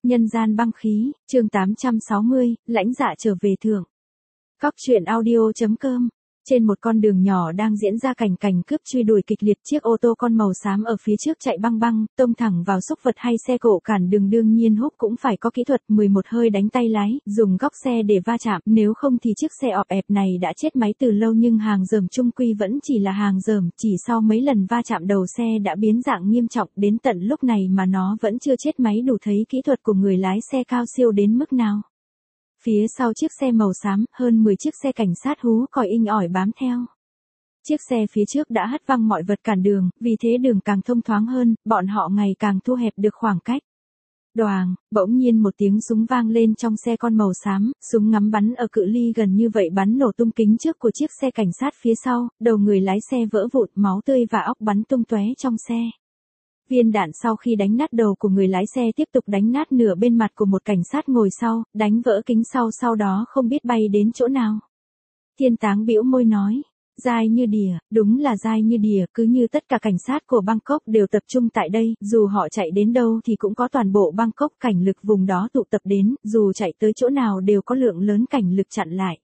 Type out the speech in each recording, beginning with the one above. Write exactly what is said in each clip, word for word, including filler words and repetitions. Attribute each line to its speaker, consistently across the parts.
Speaker 1: Nhân gian băng khí, chương tám trăm sáu mươi, lãnh dạ trở về thượng. Cóc truyện audio chấm com. Trên một con đường nhỏ đang diễn ra cảnh cảnh cướp truy đuổi kịch liệt, chiếc ô tô con màu xám ở phía trước chạy băng băng, tông thẳng vào súc vật hay xe cộ cản đường, đương nhiên húc cũng phải có kỹ thuật, mười một hơi đánh tay lái, dùng góc xe để va chạm, nếu không thì chiếc xe ọp ẹp này đã chết máy từ lâu, nhưng hàng rởm chung quy vẫn chỉ là hàng rởm, chỉ sau mấy lần va chạm đầu xe đã biến dạng nghiêm trọng, đến tận lúc này mà nó vẫn chưa chết máy, đủ thấy kỹ thuật của người lái xe cao siêu đến mức nào. Phía sau chiếc xe màu xám, hơn mười chiếc xe cảnh sát hú còi inh ỏi bám theo. Chiếc xe phía trước đã hất văng mọi vật cản đường, vì thế đường càng thông thoáng hơn, bọn họ ngày càng thu hẹp được khoảng cách. Đoàng, bỗng nhiên một tiếng súng vang lên trong xe con màu xám, súng ngắm bắn ở cự ly gần như vậy bắn nổ tung kính trước của chiếc xe cảnh sát phía sau, đầu người lái xe vỡ vụn, máu tươi và óc bắn tung tóe trong xe. Viên đạn sau khi đánh nát đầu của người lái xe tiếp tục đánh nát nửa bên mặt của một cảnh sát ngồi sau, đánh vỡ kính sau, sau đó không biết bay đến chỗ nào. Thiên Táng bĩu môi nói, dai như đỉa, đúng là dai như đỉa, cứ như tất cả cảnh sát của Bangkok đều tập trung tại đây, dù họ chạy đến đâu thì cũng có toàn bộ Bangkok cảnh lực vùng đó tụ tập đến, dù chạy tới chỗ nào đều có lượng lớn cảnh lực chặn lại.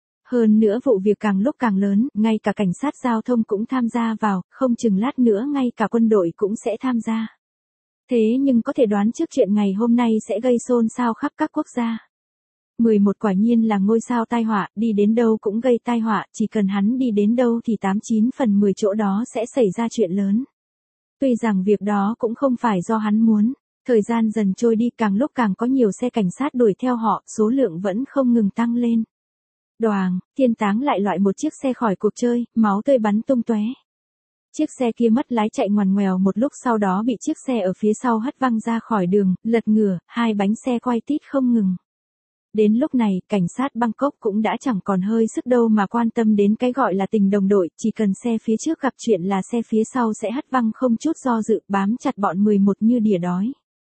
Speaker 1: Hơn nữa vụ việc càng lúc càng lớn, ngay cả cảnh sát giao thông cũng tham gia vào, không chừng lát nữa ngay cả quân đội cũng sẽ tham gia. Thế nhưng có thể đoán trước chuyện ngày hôm nay sẽ gây xôn xao khắp các quốc gia. mười một quả nhiên là ngôi sao tai họa, đi đến đâu cũng gây tai họa, chỉ cần hắn đi đến đâu thì tám chín phần mười chỗ đó sẽ xảy ra chuyện lớn. Tuy rằng việc đó cũng không phải do hắn muốn. Thời gian dần trôi đi, càng lúc càng có nhiều xe cảnh sát đuổi theo họ, số lượng vẫn không ngừng tăng lên. Đoàng, Thiên Táng lại loại một chiếc xe khỏi cuộc chơi, máu tươi bắn tung tóe. Chiếc xe kia mất lái chạy ngoằn ngoèo một lúc, sau đó bị chiếc xe ở phía sau hất văng ra khỏi đường, lật ngửa, hai bánh xe quay tít không ngừng. Đến lúc này, cảnh sát Bangkok cũng đã chẳng còn hơi sức đâu mà quan tâm đến cái gọi là tình đồng đội, chỉ cần xe phía trước gặp chuyện là xe phía sau sẽ hất văng không chút do dự, bám chặt bọn mười một như đỉa đói.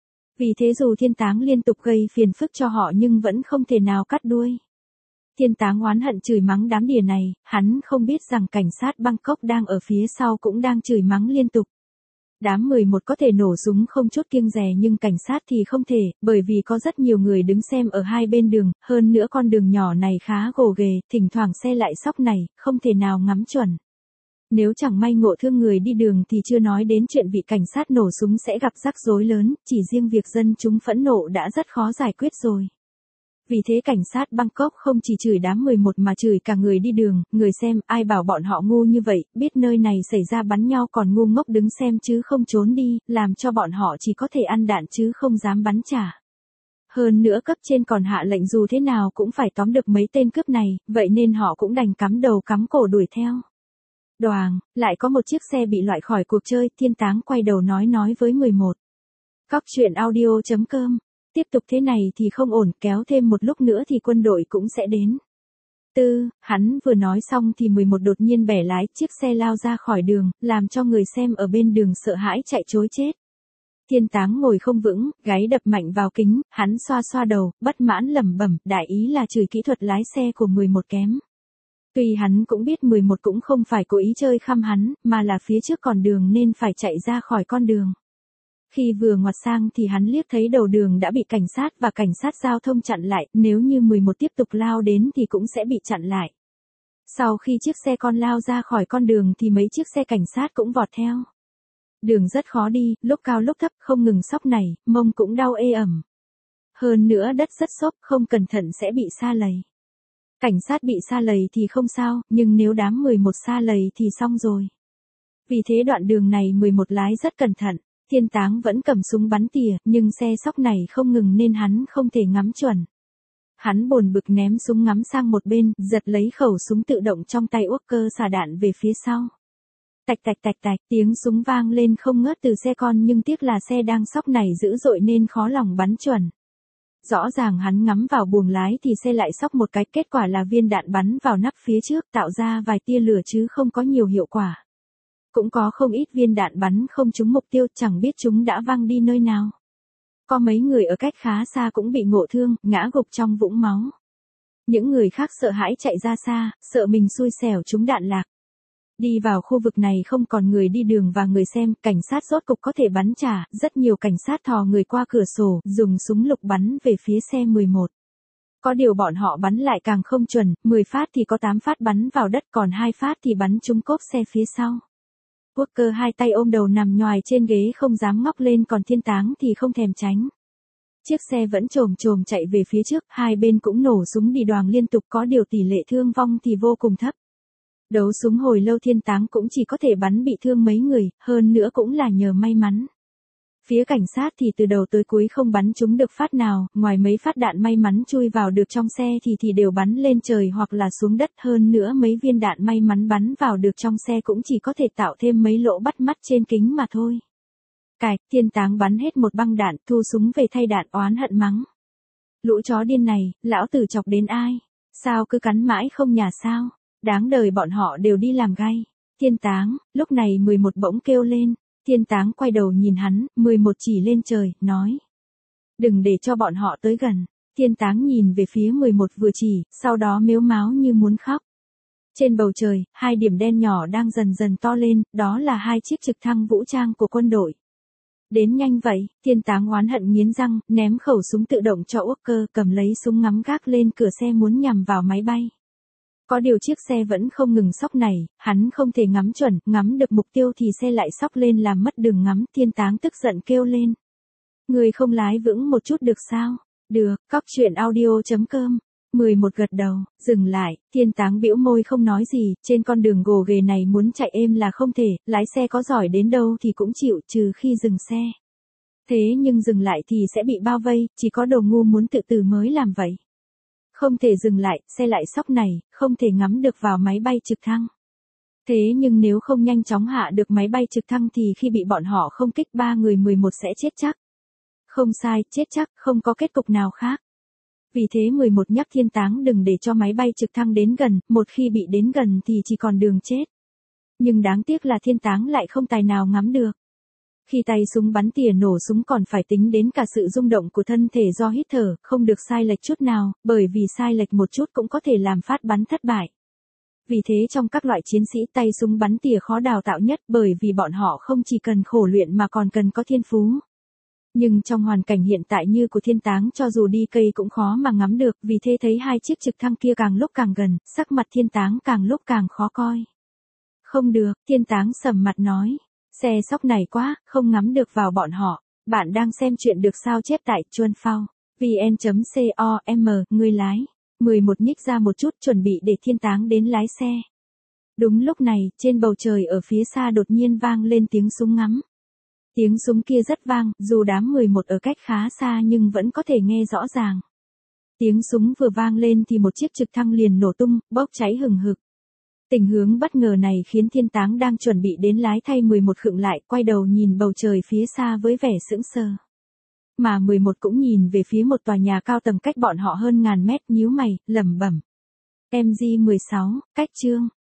Speaker 1: Vì thế dù Thiên Táng liên tục gây phiền phức cho họ nhưng vẫn không thể nào cắt đuôi. Thiên Táng oán hận chửi mắng đám đỉa này, hắn không biết rằng cảnh sát Bangkok đang ở phía sau cũng đang chửi mắng liên tục. Đám mười một có thể nổ súng không chút kiêng dè nhưng cảnh sát thì không thể, bởi vì có rất nhiều người đứng xem ở hai bên đường, hơn nữa con đường nhỏ này khá gồ ghề, thỉnh thoảng xe lại sóc này, không thể nào ngắm chuẩn. Nếu chẳng may ngộ thương người đi đường thì chưa nói đến chuyện vị cảnh sát nổ súng sẽ gặp rắc rối lớn, chỉ riêng việc dân chúng phẫn nộ đã rất khó giải quyết rồi. Vì thế cảnh sát Bangkok không chỉ chửi đám mười một mà chửi cả người đi đường, người xem, ai bảo bọn họ ngu như vậy, biết nơi này xảy ra bắn nhau còn ngu ngốc đứng xem chứ không trốn đi, làm cho bọn họ chỉ có thể ăn đạn chứ không dám bắn trả. Hơn nữa cấp trên còn hạ lệnh dù thế nào cũng phải tóm được mấy tên cướp này, vậy nên họ cũng đành cắm đầu cắm cổ đuổi theo. Đoàng, lại có một chiếc xe bị loại khỏi cuộc chơi, Thiên Táng quay đầu nói nói với mười một. Cóc truyện audio chấm com. Tiếp tục thế này thì không ổn, kéo thêm một lúc nữa thì quân đội cũng sẽ đến. Tư, hắn vừa nói xong thì mười một đột nhiên bẻ lái, chiếc xe lao ra khỏi đường, làm cho người xem ở bên đường sợ hãi chạy trối chết. Thiên Táng ngồi không vững, gáy đập mạnh vào kính, hắn xoa xoa đầu, bất mãn lẩm bẩm, đại ý là chửi kỹ thuật lái xe của mười một kém. Tuy hắn cũng biết mười một cũng không phải cố ý chơi khăm hắn, mà là phía trước còn đường nên phải chạy ra khỏi con đường. Khi vừa ngoặt sang thì hắn liếc thấy đầu đường đã bị cảnh sát và cảnh sát giao thông chặn lại, nếu như mười một tiếp tục lao đến thì cũng sẽ bị chặn lại. Sau khi chiếc xe con lao ra khỏi con đường thì mấy chiếc xe cảnh sát cũng vọt theo. Đường rất khó đi, lúc cao lúc thấp, không ngừng sóc này, mông cũng đau ê ẩm. Hơn nữa đất rất xốp, không cẩn thận sẽ bị sa lầy. Cảnh sát bị sa lầy thì không sao, nhưng nếu đám mười một sa lầy thì xong rồi. Vì thế đoạn đường này mười một lái rất cẩn thận. Thiên Táng vẫn cầm súng bắn tỉa, nhưng xe sóc này không ngừng nên hắn không thể ngắm chuẩn. Hắn bồn bực ném súng ngắm sang một bên, giật lấy khẩu súng tự động trong tay Walker xả đạn về phía sau. Tạch tạch tạch tạch, tiếng súng vang lên không ngớt từ xe con, nhưng tiếc là xe đang sóc này dữ dội nên khó lòng bắn chuẩn. Rõ ràng hắn ngắm vào buồng lái thì xe lại sóc một cái, kết quả là viên đạn bắn vào nắp phía trước tạo ra vài tia lửa chứ không có nhiều hiệu quả. Cũng có không ít viên đạn bắn không trúng mục tiêu, chẳng biết chúng đã văng đi nơi nào. Có mấy người ở cách khá xa cũng bị ngộ thương, ngã gục trong vũng máu. Những người khác sợ hãi chạy ra xa, sợ mình xui xẻo trúng đạn lạc. Đi vào khu vực này không còn người đi đường và người xem, cảnh sát rốt cục có thể bắn trả, rất nhiều cảnh sát thò người qua cửa sổ, dùng súng lục bắn về phía xe mười một. Có điều bọn họ bắn lại càng không chuẩn, mười phát thì có tám phát bắn vào đất, còn hai phát thì bắn trúng cốp xe phía sau. Walker hai tay ôm đầu nằm nhoài trên ghế không dám ngóc lên, còn Thiên Táng thì không thèm tránh. Chiếc xe vẫn chồm chồm chạy về phía trước, hai bên cũng nổ súng đi đoàng liên tục, có điều tỷ lệ thương vong thì vô cùng thấp. Đấu súng hồi lâu Thiên Táng cũng chỉ có thể bắn bị thương mấy người, hơn nữa cũng là nhờ may mắn. Phía cảnh sát thì từ đầu tới cuối không bắn trúng được phát nào, ngoài mấy phát đạn may mắn chui vào được trong xe thì thì đều bắn lên trời hoặc là xuống đất, hơn nữa mấy viên đạn may mắn bắn vào được trong xe cũng chỉ có thể tạo thêm mấy lỗ bắt mắt trên kính mà thôi. Cài, Thiên Táng bắn hết một băng đạn, thu súng về thay đạn, oán hận mắng. Lũ chó điên này, lão tử chọc đến ai? Sao cứ cắn mãi không nhả sao? Đáng đời bọn họ đều đi làm gay. Thiên Táng, lúc này mười một bỗng kêu lên. Thiên Táng quay đầu nhìn hắn, mười một chỉ lên trời, nói. Đừng để cho bọn họ tới gần. Thiên Táng nhìn về phía mười một vừa chỉ, sau đó mếu máo như muốn khóc. Trên bầu trời, hai điểm đen nhỏ đang dần dần to lên, đó là hai chiếc trực thăng vũ trang của quân đội. Đến nhanh vậy, Thiên Táng oán hận nghiến răng, ném khẩu súng tự động cho Walker, cầm lấy súng ngắm gác lên cửa xe muốn nhằm vào máy bay. Có điều chiếc xe vẫn không ngừng xóc này, hắn không thể ngắm chuẩn, ngắm được mục tiêu thì xe lại xóc lên làm mất đường ngắm. Thiên Táng tức giận kêu lên. Người không lái vững một chút được sao? Được, cóc truyện audio chấm com. mười một gật đầu, dừng lại, Thiên Táng bĩu môi không nói gì, trên con đường gồ ghề này muốn chạy êm là không thể, lái xe có giỏi đến đâu thì cũng chịu, trừ khi dừng xe. Thế nhưng dừng lại thì sẽ bị bao vây, chỉ có đồ ngu muốn tự tử mới làm vậy. Không thể dừng lại, xe lại sóc này, không thể ngắm được vào máy bay trực thăng. Thế nhưng nếu không nhanh chóng hạ được máy bay trực thăng thì khi bị bọn họ không kích ba người mười một sẽ chết chắc. Không sai, chết chắc, không có kết cục nào khác. Vì thế mười một nhắc Thiên Táng đừng để cho máy bay trực thăng đến gần, một khi bị đến gần thì chỉ còn đường chết. Nhưng đáng tiếc là Thiên Táng lại không tài nào ngắm được. Khi tay súng bắn tỉa nổ súng còn phải tính đến cả sự rung động của thân thể do hít thở, không được sai lệch chút nào, bởi vì sai lệch một chút cũng có thể làm phát bắn thất bại. Vì thế trong các loại chiến sĩ tay súng bắn tỉa khó đào tạo nhất, bởi vì bọn họ không chỉ cần khổ luyện mà còn cần có thiên phú. Nhưng trong hoàn cảnh hiện tại như của Thiên Táng cho dù đi cây cũng khó mà ngắm được, vì thế thấy hai chiếc trực thăng kia càng lúc càng gần, sắc mặt Thiên Táng càng lúc càng khó coi. Không được, Thiên Táng sầm mặt nói. Xe sóc này quá, không ngắm được vào bọn họ. Bạn đang xem chuyện được sao chép tại chuan phao vn chấm com, người lái. mười một nhích ra một chút chuẩn bị để Thiên Táng đến lái xe. Đúng lúc này, trên bầu trời ở phía xa đột nhiên vang lên tiếng súng ngắm. Tiếng súng kia rất vang, dù đám mười một ở cách khá xa nhưng vẫn có thể nghe rõ ràng. Tiếng súng vừa vang lên thì một chiếc trực thăng liền nổ tung, bốc cháy hừng hực. Tình huống bất ngờ này khiến Thiên Táng đang chuẩn bị đến lái thay mười một khựng lại, quay đầu nhìn bầu trời phía xa với vẻ sững sờ. Mà mười một cũng nhìn về phía một tòa nhà cao tầng cách bọn họ hơn ngàn mét, nhíu mày, lẩm bẩm. em giê mười sáu, cách chương.